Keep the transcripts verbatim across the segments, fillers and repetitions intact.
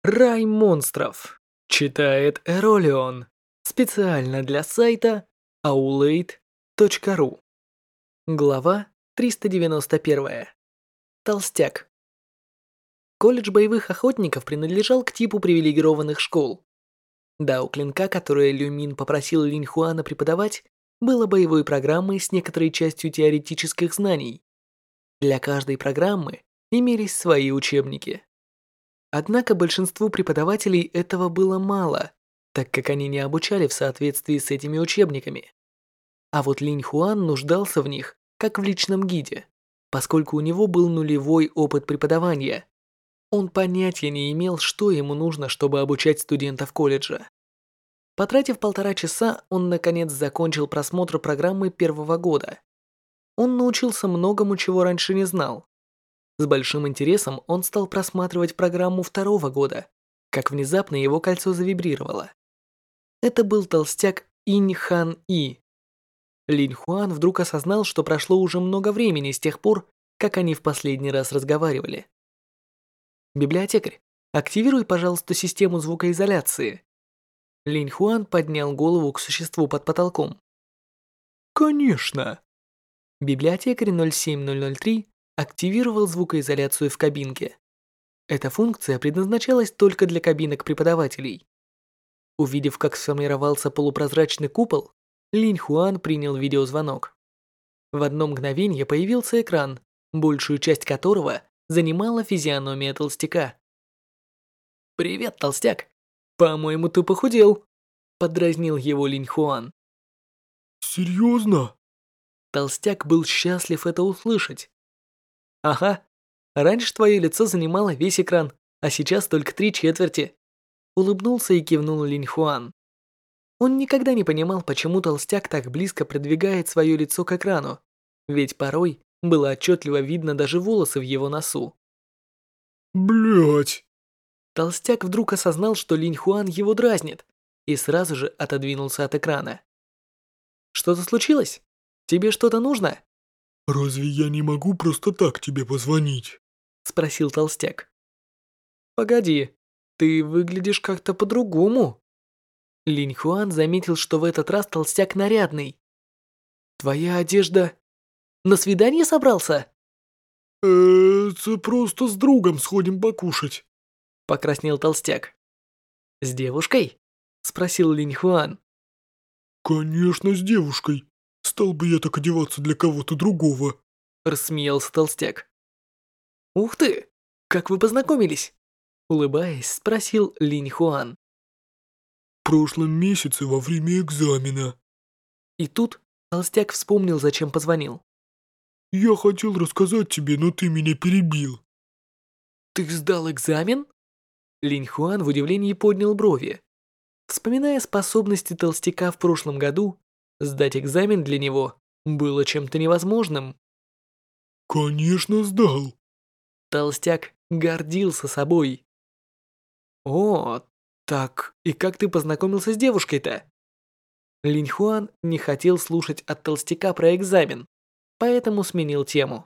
Рай монстров. Читает Эролион. Специально для сайта аулейт точка ру. Глава триста девяносто один. Толстяк. Колледж боевых охотников принадлежал к типу привилегированных школ. Да, у клинка, которое Люмин попросил Линь Хуана преподавать, было боевой программой с некоторой частью теоретических знаний. Для каждой программы имелись свои учебники. Однако большинству преподавателей этого было мало, так как они не обучали в соответствии с этими учебниками. А вот Линь Хуан нуждался в них, как в личном гиде, поскольку у него был нулевой опыт преподавания. Он понятия не имел, что ему нужно, чтобы обучать студентов колледжа. Потратив полтора часа, он наконец закончил просмотр программы первого года. Он научился многому, чего раньше не знал. С большим интересом он стал просматривать программу второго года, как внезапно его кольцо завибрировало. Это был толстяк Инь Хан И. Линь Хуан вдруг осознал, что прошло уже много времени с тех пор, как они в последний раз разговаривали. «Библиотекарь, активируй, пожалуйста, систему звукоизоляции». Линь Хуан поднял голову к существу под потолком. «Конечно». Библиотекарь ноль семь ноль ноль три активировал звукоизоляцию в кабинке. Эта функция предназначалась только для кабинок преподавателей. Увидев, как сформировался полупрозрачный купол, Линь Хуан принял видеозвонок. В одно мгновение появился экран, большую часть которого занимала физиономия толстяка. «Привет, толстяк! По-моему, ты похудел!» – подразнил его Линь Хуан. «Серьезно?» Толстяк был счастлив это услышать. «Ага, раньше твое лицо занимало весь экран, а сейчас только три четверти», – улыбнулся и кивнул Линь Хуан. Он никогда не понимал, почему толстяк так близко продвигает свое лицо к экрану, ведь порой было отчетливо видно даже волосы в его носу. Блять. Толстяк вдруг осознал, что Линь Хуан его дразнит, и сразу же отодвинулся от экрана. «Что-то случилось? Тебе что-то нужно?» «Разве я не могу просто так тебе позвонить?» – спросил толстяк. «Погоди, ты выглядишь как-то по-другому». Линь Хуан заметил, что в этот раз толстяк нарядный. «Твоя одежда... На свидание собрался?» «Это просто с другом сходим покушать». Покраснел толстяк. «С девушкой?» – спросил Линь Хуан. «Конечно, с девушкой. Стал бы я так одеваться для кого-то другого», – рассмеялся толстяк. «Ух ты! Как вы познакомились?» – улыбаясь, спросил Линь Хуан. «В прошлом месяце во время экзамена». И тут толстяк вспомнил, зачем позвонил. «Я хотел рассказать тебе, но ты меня перебил». «Ты сдал экзамен?» Линь Хуан в удивлении поднял брови. Вспоминая способности толстяка в прошлом году, сдать экзамен для него было чем-то невозможным. «Конечно, сдал». Толстяк гордился собой. «О, так и как ты познакомился с девушкой-то?» Линь Хуан не хотел слушать от толстяка про экзамен, поэтому сменил тему.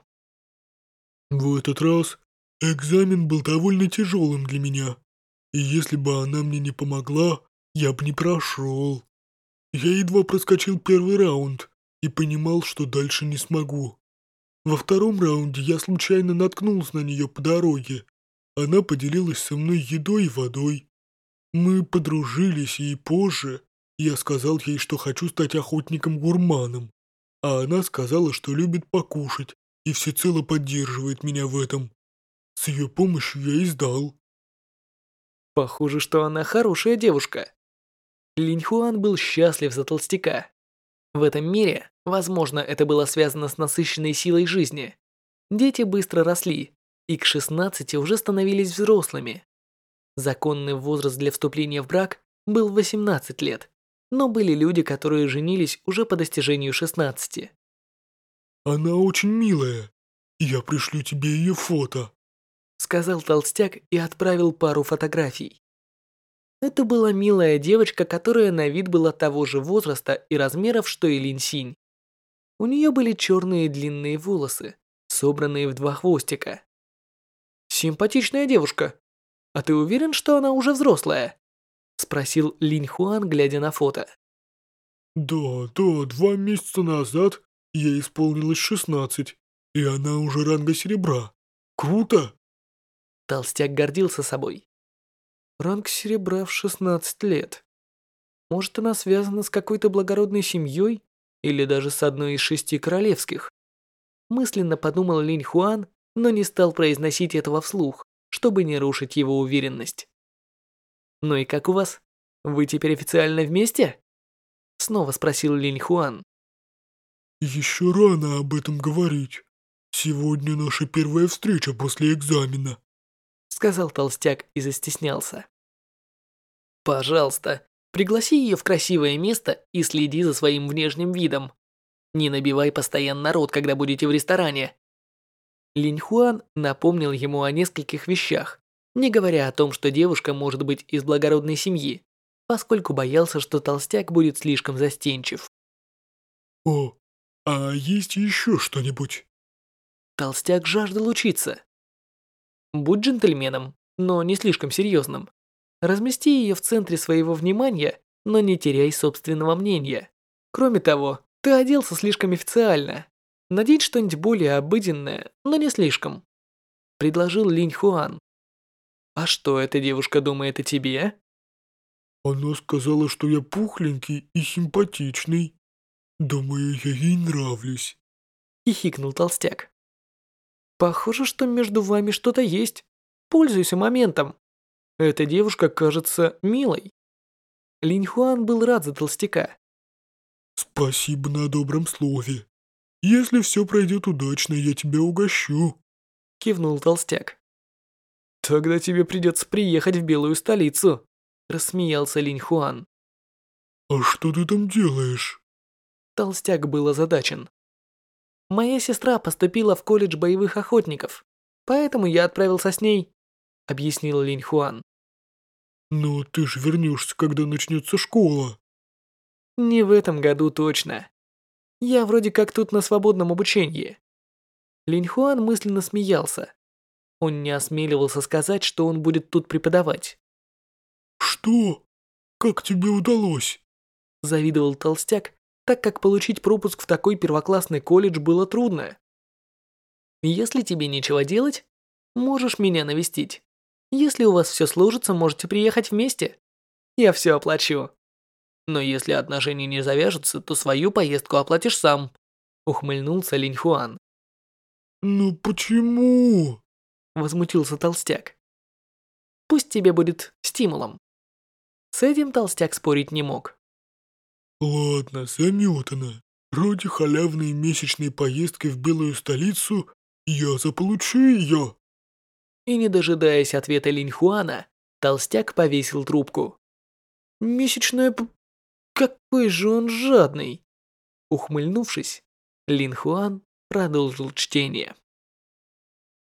«В этот раз экзамен был довольно тяжелым для меня, и если бы она мне не помогла, я бы не прошел. Я едва проскочил первый раунд и понимал, что дальше не смогу. Во втором раунде я случайно наткнулся на нее по дороге. Она поделилась со мной едой и водой. Мы подружились, и позже я сказал ей, что хочу стать охотником-гурманом, а она сказала, что любит покушать и всецело поддерживает меня в этом. С ее помощью я и сдал». Похоже, что она хорошая девушка. Линь Хуан был счастлив за толстяка. В этом мире, возможно, это было связано с насыщенной силой жизни. Дети быстро росли и к шестнадцати уже становились взрослыми. Законный возраст для вступления в брак был восемнадцать лет, но были люди, которые женились уже по достижению шестнадцати. «Она очень милая. Я пришлю тебе ее фото», — сказал толстяк и отправил пару фотографий. Это была милая девочка, которая на вид была того же возраста и размеров, что и Линь Синь. У нее были черные длинные волосы, собранные в два хвостика. «Симпатичная девушка. А ты уверен, что она уже взрослая? Спросил Линь Хуан, глядя на фото. Да, да, два месяца назад ей исполнилось шестнадцать, и она уже ранга серебра. Круто! Толстяк гордился собой. Ранг серебра в шестнадцать лет. Может, она связана с какой-то благородной семьей или даже с одной из шести королевских? Мысленно подумал Линь Хуан, но не стал произносить этого вслух, чтобы не рушить его уверенность. «Ну и как у вас? Вы теперь официально вместе?» Снова спросил Линь Хуан. Еще рано об этом говорить. Сегодня наша первая встреча после экзамена. Сказал толстяк и застеснялся. «Пожалуйста, пригласи ее в красивое место и следи за своим внешним видом. Не набивай постоянно рот, когда будете в ресторане». Линь Хуан напомнил ему о нескольких вещах, не говоря о том, что девушка может быть из благородной семьи, поскольку боялся, что толстяк будет слишком застенчив. О, а есть еще что-нибудь? Толстяк жаждал учиться. Будь джентльменом, но не слишком серьезным. Размести ее в центре своего внимания, но не теряй собственного мнения. Кроме того, ты оделся слишком официально. Надень что-нибудь более обыденное, но не слишком. Предложил Линь Хуан. А что эта девушка думает о тебе? Она сказала, что я пухленький и симпатичный. Думаю, я ей нравлюсь. Хихикнул толстяк. Похоже, что между вами что-то есть. Пользуйся моментом. Эта девушка кажется милой. Линь Хуан был рад за толстяка. Спасибо на добром слове. Если все пройдет удачно, я тебя угощу. Кивнул толстяк. Тогда тебе придется приехать в белую столицу. Рассмеялся Линь Хуан. А что ты там делаешь? Толстяк был озадачен. Моя сестра поступила в колледж боевых охотников, поэтому я отправился с ней, объяснил Линь Хуан. Но ты же вернешься, когда начнется школа. Не в этом году точно. Я вроде как тут на свободном обучении. Линь Хуан мысленно смеялся. Он не осмеливался сказать, что он будет тут преподавать. Что? Как тебе удалось? Завидовал толстяк, так как получить пропуск в такой первоклассный колледж было трудно. Если тебе нечего делать, можешь меня навестить. Если у вас все сложится, можете приехать вместе. Я все оплачу. Но если отношения не завяжутся, то свою поездку оплатишь сам. Ухмыльнулся Линь Хуан. Ну почему? Возмутился толстяк. Пусть тебе будет стимулом. С этим толстяк спорить не мог. Ладно, заметано. Ради халявной месячной поездки в белую столицу я заполучу ее. И не дожидаясь ответа Линь Хуана, толстяк повесил трубку. Месячная п... Какой же он жадный! Ухмыльнувшись, Лин Хуан продолжил чтение.